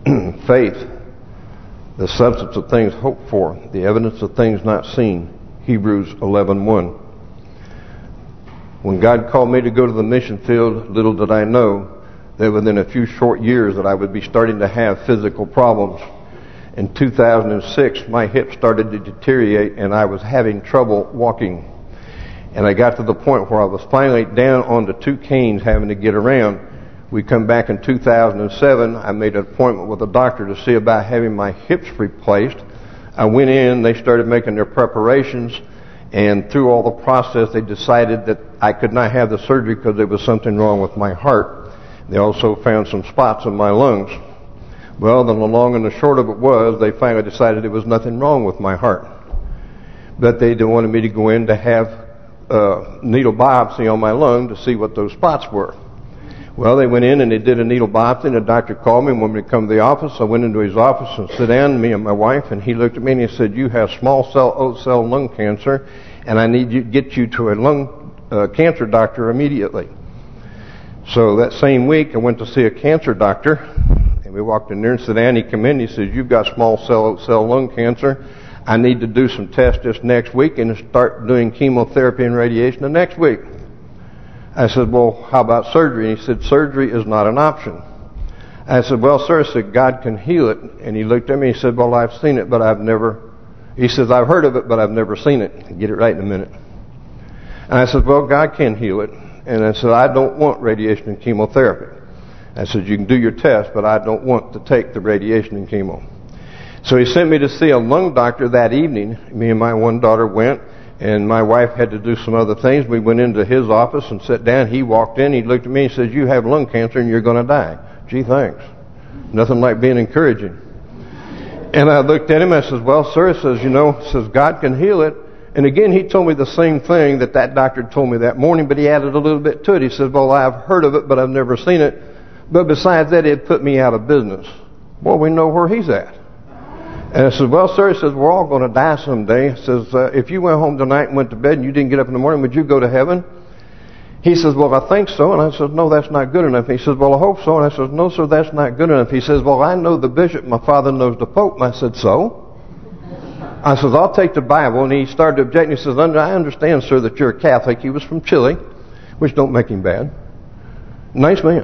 Faith, the substance of things hoped for, the evidence of things not seen. Hebrews 11:1. When God called me to go to the mission field, little did I know that within a few short years that I would be starting to have physical problems. In 2006, my hip started to deteriorate and I was having trouble walking. And I got to the point where I was finally down onto 2 canes having to get around. We come back in 2007. I made an appointment with a doctor to see about having my hips replaced. I went in, they started making their preparations, and through all the process they decided that I could not have the surgery because there was something wrong with my heart. They also found some spots in my lungs. Well, the long and the short of it was, they finally decided there was nothing wrong with my heart. But they wanted me to go in to have needle biopsy on my lung to see what those spots were. Well, they went in and they did a needle biopsy, and the doctor called me and wanted me to come to the office. I went into his office and sat down, me and my wife, and he looked at me and he said, "You have small cell oat cell lung cancer, and I need to get you to a lung cancer doctor immediately." So that same week, I went to see a cancer doctor, and we walked in there and sat down. He came in and he said, "You've got small cell oat cell lung cancer. I need to do some tests this next week and start doing chemotherapy and radiation the next week." I said, "Well, how about surgery?" And he said, "Surgery is not an option." I said, "Well, sir," I said, "God can heal it." And he looked at me and he said, "Well, I've seen it, but I've never..." He says, "I've heard of it, but I've never seen it." I'll get it right in a minute. And I said, "Well, God can heal it." And I said, "I don't want radiation and chemotherapy." I said, "You can do your test, but I don't want to take the radiation and chemo." So he sent me to see a lung doctor that evening. Me and my one daughter went, and my wife had to do some other things. We went into his office and sat down. He walked in, he looked at me and said, "You have lung cancer and you're going to die." Gee, thanks. Nothing like being encouraging. And I looked at him, I said, "Well, sir," I says, says, "God can heal it." And again, he told me the same thing that doctor told me that morning, but he added a little bit to it. He said, "Well, I've heard of it, but I've never seen it. But besides that, it put me out of business." Well, we know where he's at. And I said, "Well, sir," he says, "we're all going to die someday." He says, "If you went home tonight and went to bed and you didn't get up in the morning, would you go to heaven?" He says, "Well, I think so." And I said, "No, that's not good enough." He says, "Well, I hope so." And I said, "No, sir, that's not good enough." He says, "Well, I know the bishop. My father knows the Pope." And I said, "So?" I says, "I'll take the Bible." And he started to object. And he says, "I understand, sir, that you're a Catholic." He was from Chile, which don't make him bad. Nice man.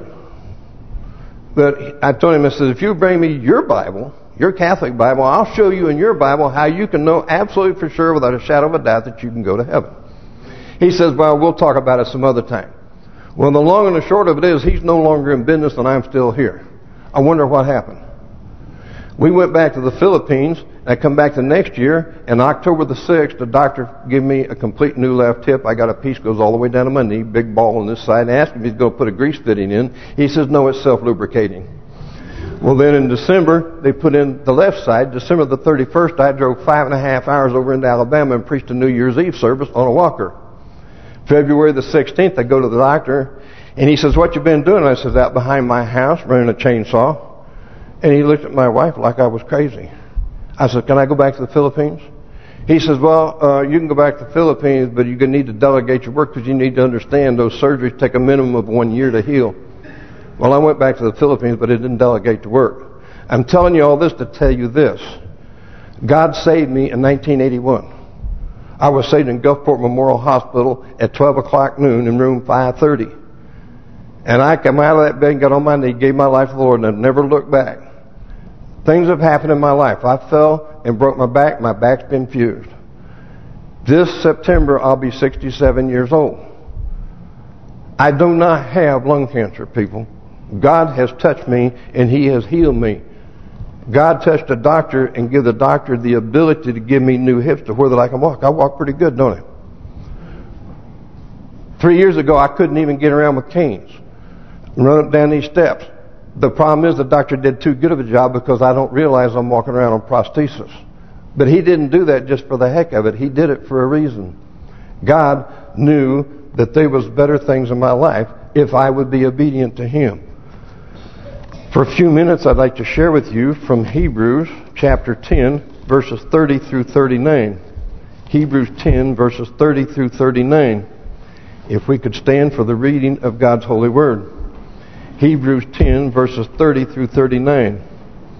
But I told him, I said, "If you bring me your Bible, your Catholic Bible, I'll show you in your Bible how you can know absolutely for sure without a shadow of a doubt that you can go to heaven." He says, "Well, we'll talk about it some other time." Well, the long and the short of it is, he's no longer in business and I'm still here. I wonder what happened. We went back to the Philippines. I come back the next year, and October the 6th, the doctor gave me a complete new left hip. I got a piece goes all the way down to my knee, big ball on this side. I asked him if he's going to put a grease fitting in. He says, "No, it's self-lubricating." Well, then in December, they put in the left side. December the 31st, I drove 5.5 hours over into Alabama and preached a New Year's Eve service on a walker. February the 16th, I go to the doctor, and he says, "What you been doing?" I says, "Out behind my house, running a chainsaw." And he looked at my wife like I was crazy. I said, "Can I go back to the Philippines?" He says, "Well, you can go back to the Philippines, but you're going to need to delegate your work because you need to understand those surgeries take a minimum of 1 year to heal." Well, I went back to the Philippines, but it didn't delegate to work. I'm telling you all this to tell you this. God saved me in 1981. I was saved in Gulfport Memorial Hospital at 12 o'clock noon in room 530. And I came out of that bed and got on my knee, gave my life to the Lord, and I've never looked back. Things have happened in my life. I fell and broke my back. My back's been fused. This September, I'll be 67 years old. I do not have lung cancer, people. God has touched me, and He has healed me. God touched a doctor and gave the doctor the ability to give me new hips to where that I can walk. I walk pretty good, don't I? 3 years ago, I couldn't even get around with canes. Run up down these steps. The problem is the doctor did too good of a job because I don't realize I'm walking around on prosthesis. But he didn't do that just for the heck of it. He did it for a reason. God knew that there was better things in my life if I would be obedient to Him. For a few minutes, I'd like to share with you from Hebrews chapter 10, verses 30 through 39. Hebrews 10, verses 30 through 39. If we could stand for the reading of God's holy word. Hebrews 10, verses 30 through 39.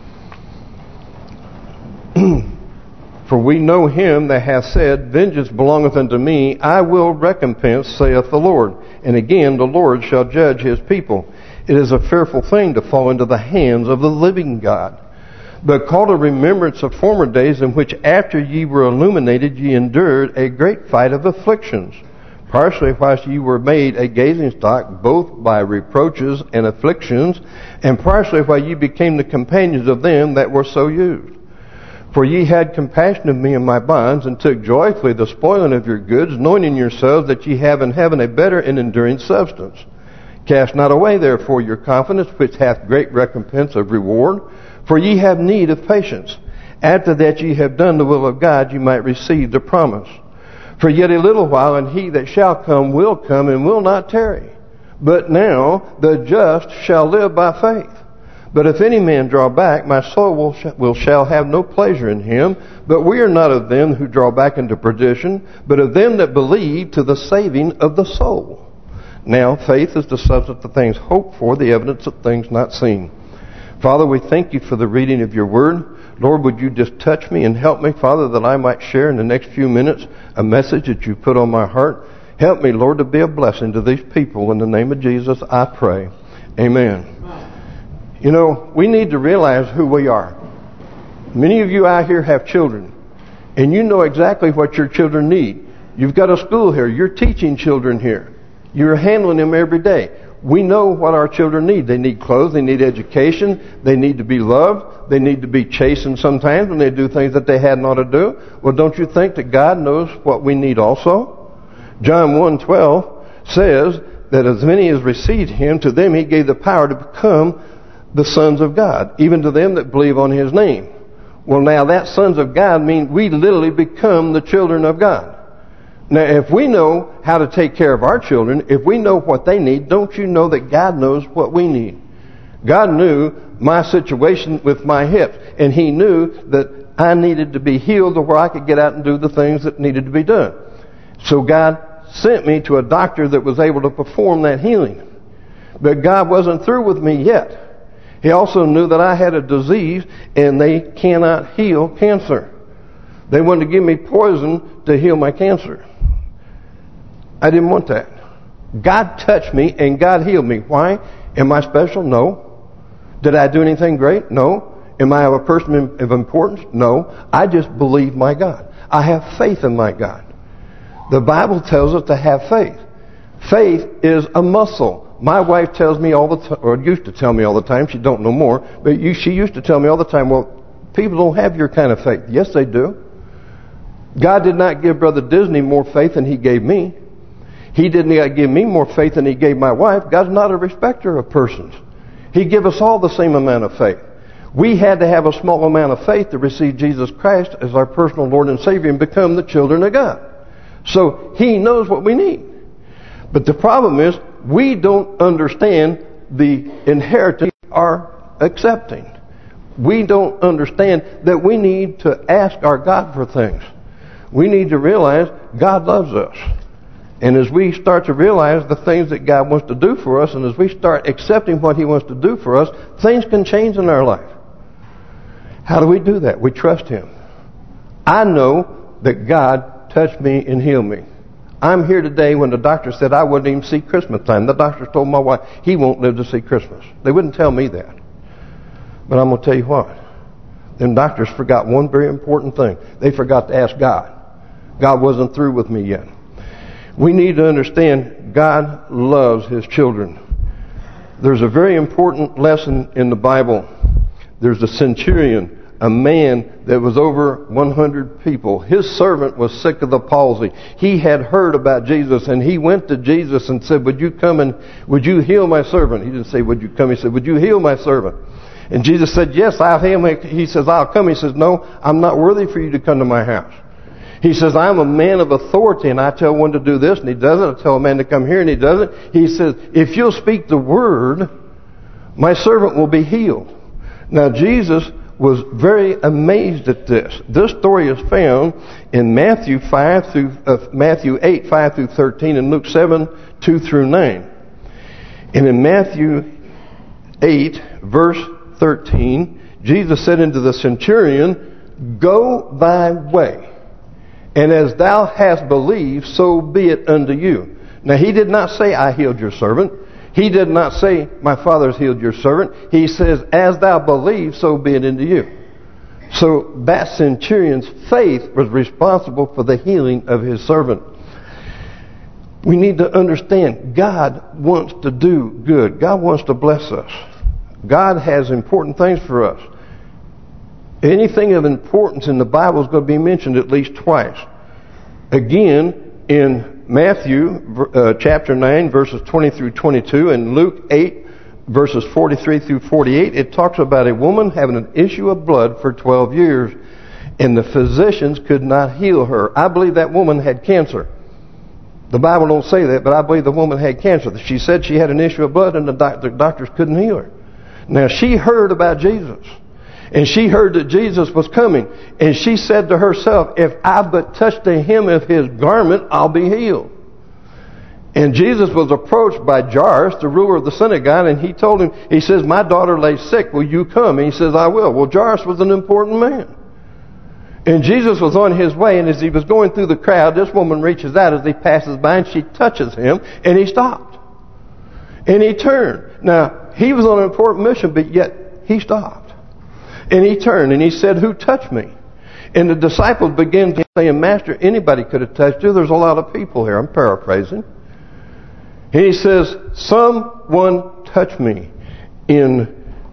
For we know him that hath said, Vengeance belongeth unto me, I will recompense, saith the Lord. And again, the Lord shall judge his people. It is a fearful thing to fall into the hands of the living God. But call to remembrance of former days in which after ye were illuminated, ye endured a great fight of afflictions. Partially whilst ye were made a gazing stock, both by reproaches and afflictions, and partially while ye became the companions of them that were so used. For ye had compassion of me in my bonds, and took joyfully the spoiling of your goods, knowing in yourselves that ye have in heaven a better and enduring substance. Cast not away therefore your confidence, which hath great recompense of reward. For ye have need of patience. After that ye have done the will of God, ye might receive the promise. For yet a little while, and he that shall come will come, and will not tarry. But now the just shall live by faith. But if any man draw back, my soul shall have no pleasure in him. But we are not of them who draw back into perdition, but of them that believe to the saving of the soul. Now faith is the substance of things hoped for, the evidence of things not seen. Father, we thank you for the reading of your word. Lord, would you just touch me and help me, Father, that I might share in the next few minutes a message that you put on my heart. Help me, Lord, to be a blessing to these people. In the name of Jesus, I pray. Amen. You know, we need to realize who we are. Many of you out here have children, and you know exactly what your children need. You've got a school here. You're teaching children here. You're handling them every day. We know what our children need. They need clothes. They need education. They need to be loved. They need to be chastened sometimes when they do things that they hadn't ought to do. Well, don't you think that God knows what we need also? John 1:12 says that as many as received him, to them he gave the power to become the sons of God, even to them that believe on his name. Well, now that sons of God means we literally become the children of God. Now, if we know how to take care of our children, if we know what they need, don't you know that God knows what we need? God knew my situation with my hips, and he knew that I needed to be healed to where I could get out and do the things that needed to be done. So God sent me to a doctor that was able to perform that healing. But God wasn't through with me yet. He also knew that I had a disease, and they cannot heal cancer. They wanted to give me poison to heal my cancer. I didn't want that. God touched me and God healed me. Why? Am I special? No. Did I do anything great? No. Am I a person of importance? No. I just believe my God. I have faith in my God. The Bible tells us to have faith. Faith is a muscle. My wife tells me all the time, or used to tell me all the time, she don't know more, but she used to tell me all the time, well, people don't have your kind of faith. Yes, they do. God did not give Brother Disney more faith than he gave me. He didn't give me more faith than he gave my wife. God's not a respecter of persons. He gave us all the same amount of faith. We had to have a small amount of faith to receive Jesus Christ as our personal Lord and Savior and become the children of God. So he knows what we need. But the problem is we don't understand the inheritance we are accepting. We don't understand that we need to ask our God for things. We need to realize God loves us. And as we start to realize the things that God wants to do for us, and as we start accepting what he wants to do for us, things can change in our life. How do we do that? We trust him. I know that God touched me and healed me. I'm here today when the doctor said I wouldn't even see Christmas time. The doctor told my wife he won't live to see Christmas. They wouldn't tell me that. But I'm going to tell you what. Them doctors forgot one very important thing. They forgot to ask God. God wasn't through with me yet. We need to understand God loves his children. There's a very important lesson in the Bible. There's a centurion, a man that was over 100 people. His servant was sick of the palsy. He had heard about Jesus, and he went to Jesus and said, would you come and would you heal my servant? He didn't say, would you come? He said, would you heal my servant? And Jesus said, yes, I'll heal him. He says, I'll come. He says, no, I'm not worthy for you to come to my house. He says, I'm a man of authority, and I tell one to do this, and he does it. I tell a man to come here, and he does it. He says, if you'll speak the word, my servant will be healed. Now, Jesus was very amazed at this. This story is found in Matthew 8, 5 through 13, and Luke 7, 2 through 9. And in Matthew 8, verse 13, Jesus said unto the centurion, Go thy way, and as thou hast believed, so be it unto you. Now he did not say, I healed your servant. He did not say, my Father has healed your servant. He says, as thou believe, so be it unto you. So that centurion's faith was responsible for the healing of his servant. We need to understand God wants to do good. God wants to bless us. God has important things for us. Anything of importance in the Bible is going to be mentioned at least twice. Again, in Matthew chapter 9, verses 20 through 22, and Luke 8, verses 43 through 48, it talks about a woman having an issue of blood for 12 years, and the physicians could not heal her. I believe that woman had cancer. The Bible don't say that, but I believe the woman had cancer. She said she had an issue of blood, and the doctors couldn't heal her. Now, she heard about Jesus, and she heard that Jesus was coming, and she said to herself, if I but touch the hem of his garment, I'll be healed. And Jesus was approached by Jairus, the ruler of the synagogue, and he told him, he says, my daughter lay sick, will you come? And he says, I will. Well, Jairus was an important man. And Jesus was on his way, and as he was going through the crowd, this woman reaches out as he passes by, and she touches him, and he stopped. And he turned. Now, he was on an important mission, but yet he stopped. And he turned, and he said, who touched me? And the disciples began to say, Master, anybody could have touched you. There's a lot of people here. I'm paraphrasing. And he says, someone touched me. In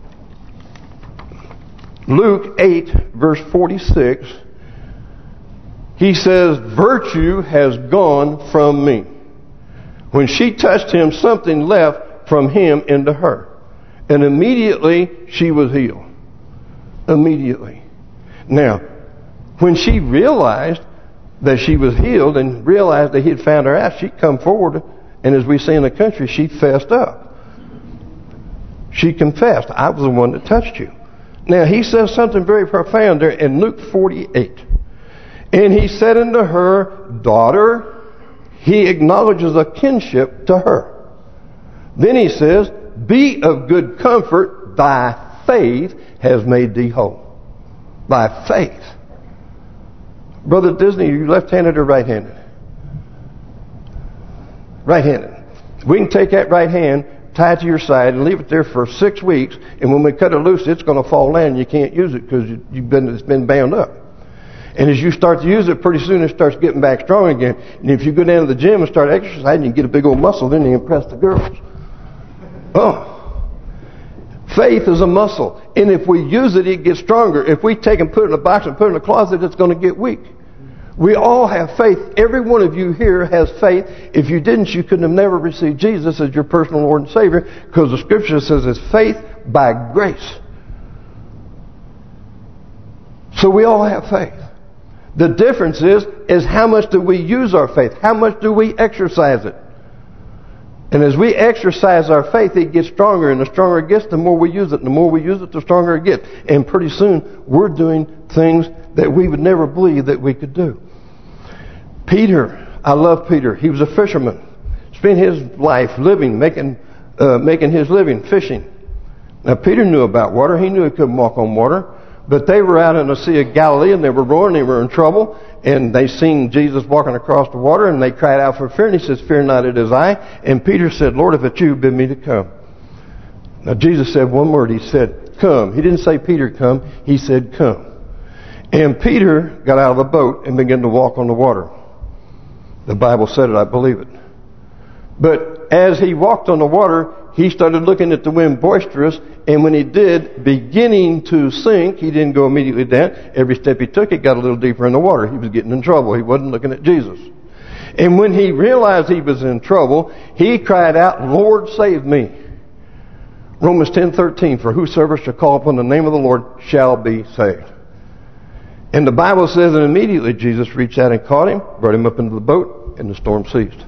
Luke 8, verse 46, he says, virtue has gone from me. When she touched him, something left from him into her. And immediately she was healed. Immediately. Now, when she realized that she was healed and realized that he had found her out, she come forward, and as we say in the country, she fessed up. She confessed, I was the one that touched you. Now, he says something very profound there in Luke 48. And he said unto her, daughter, he acknowledges a kinship to her. Then he says, be of good comfort, thy faith has made thee whole. Thy faith. Brother Disney, are you left-handed or right-handed? Right-handed. We can take that right hand, tie it to your side, and leave it there for 6 weeks, and when we cut it loose, it's going to fall down, and you can't use it because it's been bound up. And as you start to use it, pretty soon it starts getting back strong again. And if you go down to the gym and start exercising, you get a big old muscle, then you impress the girls. Oh. Faith is a muscle. And if we use it, it gets stronger. If we take and put it in a box and put it in a closet, it's going to get weak. We all have faith. Every one of you here has faith. If you didn't, you couldn't have never received Jesus as your personal Lord and Savior, because the Scripture says it's faith by grace. So we all have faith. The difference is how much do we use our faith? How much do we exercise it? And as we exercise our faith, it gets stronger, and the stronger it gets, the more we use it. And the more we use it, the stronger it gets. And pretty soon, we're doing things that we would never believe that we could do. Peter, I love Peter. He was a fisherman. Spent his life living, making his living fishing. Now, Peter knew about water. He knew he couldn't walk on water. But they were out in the Sea of Galilee, and they were rowing, they were in trouble, and they seen Jesus walking across the water, and they cried out for fear, and he says, fear not, it is I. And Peter said, Lord, if it's you, bid me to come. Now Jesus said one word, he said, come. He didn't say, Peter, come. He said, come. And Peter got out of the boat and began to walk on the water. The Bible said it, I believe it. But as he walked on the water, he started looking at the wind boisterous, and when he did, beginning to sink, he didn't go immediately down. Every step he took, it got a little deeper in the water. He was getting in trouble. He wasn't looking at Jesus. And when he realized he was in trouble, he cried out, Lord, save me. Romans 10:13, for whosoever shall call upon the name of the Lord shall be saved. And the Bible says that immediately Jesus reached out and caught him, brought him up into the boat, and the storm ceased.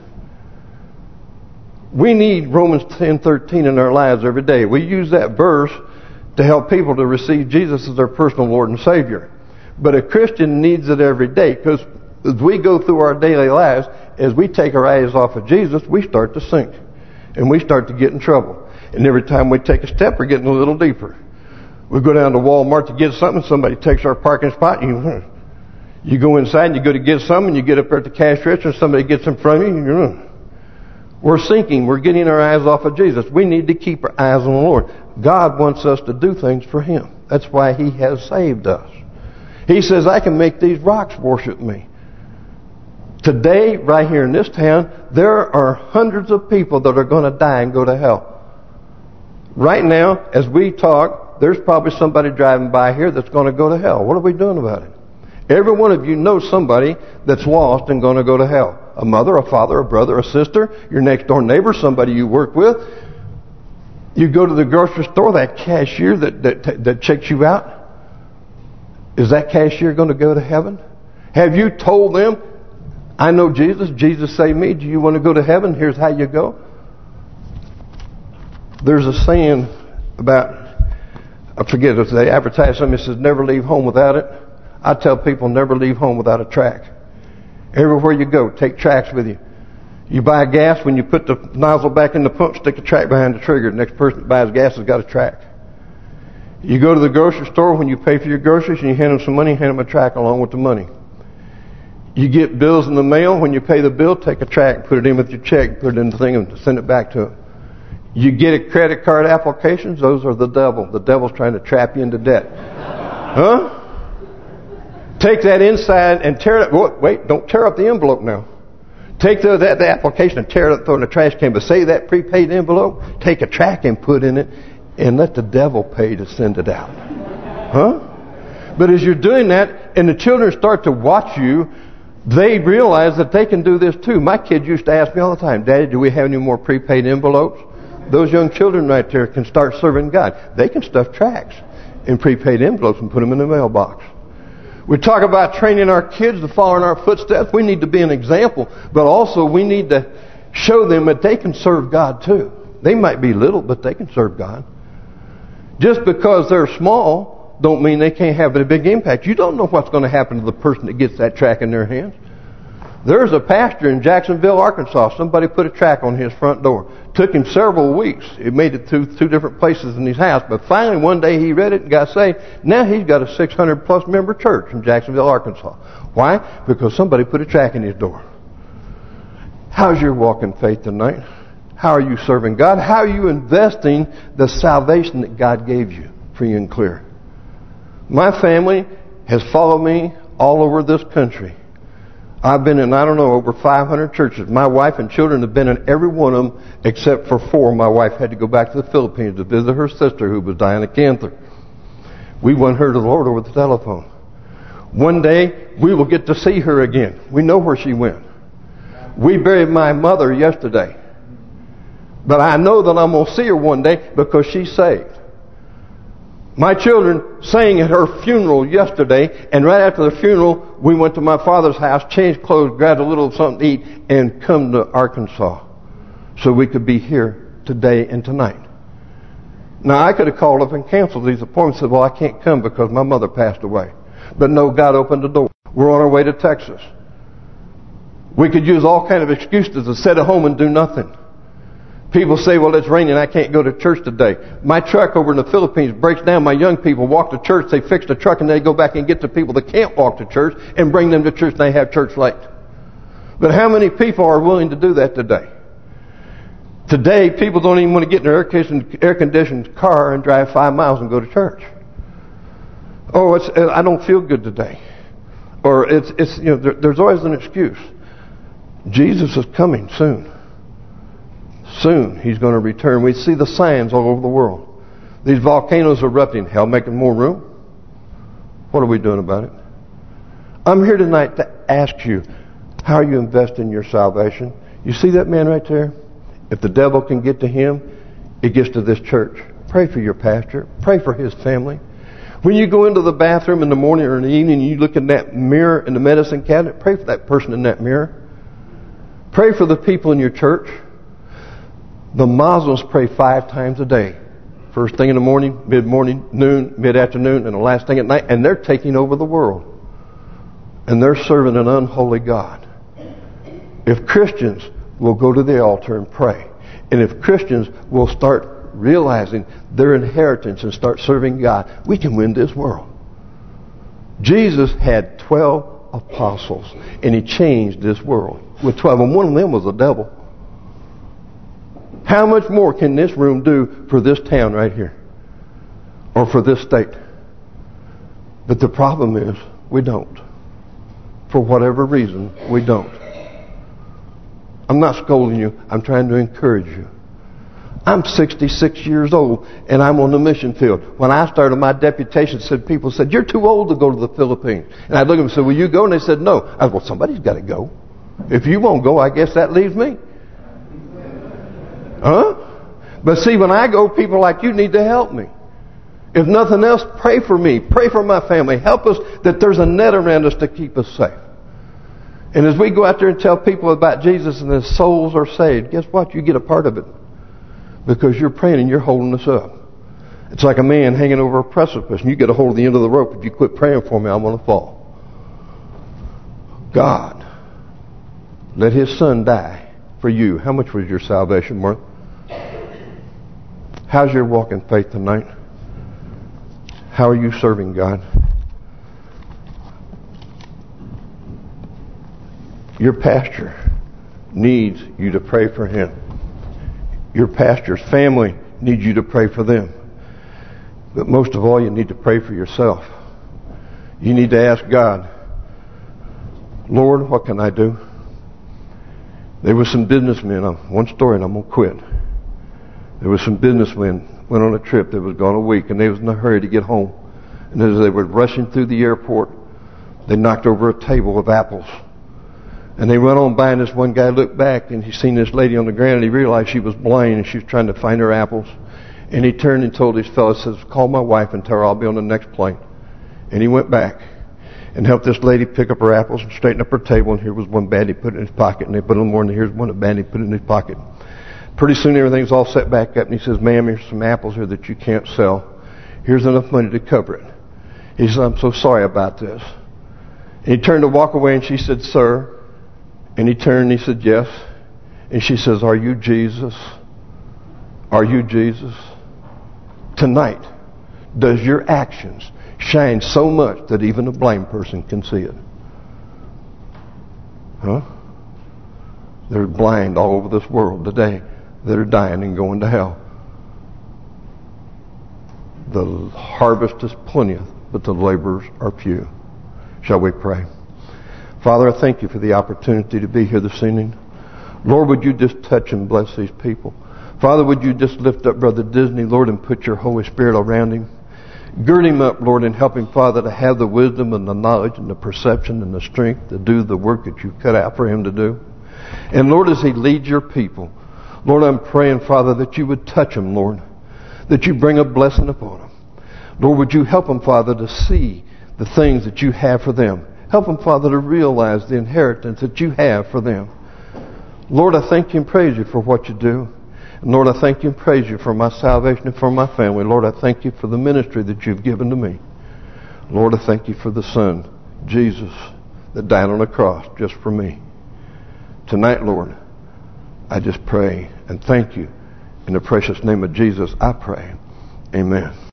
We need Romans 10:13 in our lives every day. We use that verse to help people to receive Jesus as their personal Lord and Savior. But a Christian needs it every day, because as we go through our daily lives, as we take our eyes off of Jesus, we start to sink. And we start to get in trouble. And every time we take a step, we're getting a little deeper. We go down to Walmart to get something, somebody takes our parking spot, you go inside and you go to get something, you get up there at the cash register and somebody gets in front of you, we're sinking. We're getting our eyes off of Jesus. We need to keep our eyes on the Lord. God wants us to do things for Him. That's why He has saved us. He says, I can make these rocks worship me. Today, right here in this town, there are hundreds of people that are going to die and go to hell. Right now, as we talk, there's probably somebody driving by here that's going to go to hell. What are we doing about it? Every one of you knows somebody that's lost and going to go to hell. A mother, a father, a brother, a sister, your next door neighbor, somebody you work with. You go to the grocery store, that cashier that checks you out, is that cashier going to go to heaven? Have you told them, I know Jesus, Jesus saved me, do you want to go to heaven? Here's how you go. There's a saying about, I forget if they advertise something that says never leave home without it. I tell people never leave home without a track. Everywhere you go, take tracks with you. You buy gas, when you put the nozzle back in the pump, stick a track behind the trigger. The next person that buys gas has got a track. You go to the grocery store, when you pay for your groceries and you hand them some money, hand them a track along with the money. You get bills in the mail, when you pay the bill, take a track, put it in with your check, put it in the thing and send it back to them. You get a credit card applications, those are the devil. The devil's trying to trap you into debt. Huh? Take that inside and tear it up. Wait, don't tear up the envelope now. Take the application and tear it up, throw it in the trash can. But say that prepaid envelope, take a track and put in it, and let the devil pay to send it out. Huh? But as you're doing that, and the children start to watch you, they realize that they can do this too. My kids used to ask me all the time, Daddy, do we have any more prepaid envelopes? Those young children right there can start serving God. They can stuff tracks in prepaid envelopes and put them in the mailbox. We talk about training our kids to follow in our footsteps. We need to be an example, but also we need to show them that they can serve God too. They might be little, but they can serve God. Just because they're small don't mean they can't have a big impact. You don't know what's going to happen to the person that gets that track in their hands. There's a pastor in Jacksonville, Arkansas. Somebody put a track on his front door. Took him several weeks. It made it to two different places in his house. But finally, one day he read it and got saved. Now he's got a 600-plus member church in Jacksonville, Arkansas. Why? Because somebody put a track in his door. How's your walk in faith tonight? How are you serving God? How are you investing the salvation that God gave you, free and clear? My family has followed me all over this country. I've been in, over 500 churches. My wife and children have been in every one of them except for 4. My wife had to go back to the Philippines to visit her sister who was dying of cancer. We won her to the Lord over the telephone. One day, we will get to see her again. We know where she went. We buried my mother yesterday. But I know that I'm going to see her one day because she's saved. My children sang at her funeral yesterday, and right after the funeral, we went to my father's house, changed clothes, grabbed a little something to eat, and come to Arkansas so we could be here today and tonight. Now, I could have called up and canceled these appointments and said, well, I can't come because my mother passed away. But no, God opened the door. We're on our way to Texas. We could use all kind of excuses to sit at home and do nothing. People say, well, it's raining, I can't go to church today. My truck over in the Philippines breaks down. My young people walk to church, they fix the truck, and they go back and get the people that can't walk to church and bring them to church, and they have church late. But how many people are willing to do that today? Today, people don't even want to get in their air-conditioned car and drive 5 miles and go to church. Oh, I don't feel good today. Or there's always an excuse. Jesus is coming soon. Soon He's going to return. We see the signs all over the world. These volcanoes are erupting. Hell making more room. What are we doing about it? I'm here tonight to ask you, how are you investing your salvation? You see that man right there? If the devil can get to him, it gets to this church. Pray for your pastor. Pray for his family. When you go into the bathroom in the morning or in the evening and you look in that mirror in the medicine cabinet, pray for that person in that mirror. Pray for the people in your church. The Muslims pray 5 times a day. First thing in the morning, mid-morning, noon, mid-afternoon, and the last thing at night. And they're taking over the world. And they're serving an unholy God. If Christians will go to the altar and pray, and if Christians will start realizing their inheritance and start serving God, we can win this world. Jesus had 12 apostles, and He changed this world with 12, and one of them was the devil. How much more can this room do for this town right here? Or for this state? But the problem is, we don't. For whatever reason, we don't. I'm not scolding you. I'm trying to encourage you. I'm 66 years old, and I'm on the mission field. When I started my deputation, people said, "You're too old to go to the Philippines." And I looked at them and said, "Will you go?" And they said, "No." I said, "Well, somebody's got to go. If you won't go, I guess that leaves me." Huh? But see, when I go, people like you need to help me. If nothing else, pray for me. Pray for my family. Help us that there's a net around us to keep us safe. And as we go out there and tell people about Jesus and their souls are saved, guess what? You get a part of it. Because you're praying and you're holding us up. It's like a man hanging over a precipice and you get a hold of the end of the rope. If you quit praying for me, I'm going to fall. God, let His Son die for you. How much was your salvation worth? How's your walk in faith tonight? How are you serving God? Your pastor needs you to pray for him. Your pastor's family needs you to pray for them. But most of all, you need to pray for yourself. You need to ask God, "Lord, what can I do?" There were some businessmen, one story and I'm going to quit. There were some businessmen went on a trip that was gone a week, and they was in a hurry to get home. And as they were rushing through the airport, they knocked over a table of apples. And they went on by, and this one guy looked back, and he seen this lady on the ground, and he realized she was blind, and she was trying to find her apples. And he turned and told his fellow, says, "Call my wife and tell her I'll be on the next plane." And he went back and helped this lady pick up her apples and straighten up her table. And here was one bad he put in his pocket, and they put a little more, and here's one bad he put in his pocket. Pretty soon everything's all set back up, and he says, "Ma'am, here's some apples here that you can't sell. Here's enough money to cover it." He said, "I'm so sorry about this." And he turned to walk away, and she said, "Sir." And he turned and he said, "Yes." And she says, "Are you Jesus? Are you Jesus?" Tonight, does your actions shine so much that even a blind person can see it? Huh? They're blind all over this world today. They're dying and going to hell. The harvest is plenteous, but the laborers are few. Shall we pray? Father, I thank you for the opportunity to be here this evening. Lord, would you just touch and bless these people? Father, would you just lift up Brother Disney, Lord, and put your Holy Spirit around him? Gird him up, Lord, and help him, Father, to have the wisdom and the knowledge and the perception and the strength to do the work that you've cut out for him to do. And Lord, as he leads your people, Lord, I'm praying, Father, that you would touch him, Lord, that you bring a blessing upon him. Lord, would you help him, Father, to see the things that you have for them. Help them, Father, to realize the inheritance that you have for them. Lord, I thank you and praise you for what you do. And Lord, I thank you and praise you for my salvation and for my family. Lord, I thank you for the ministry that you've given to me. Lord, I thank you for the Son, Jesus, that died on the cross just for me. Tonight, Lord, I just pray and thank you. In the precious name of Jesus, I pray. Amen.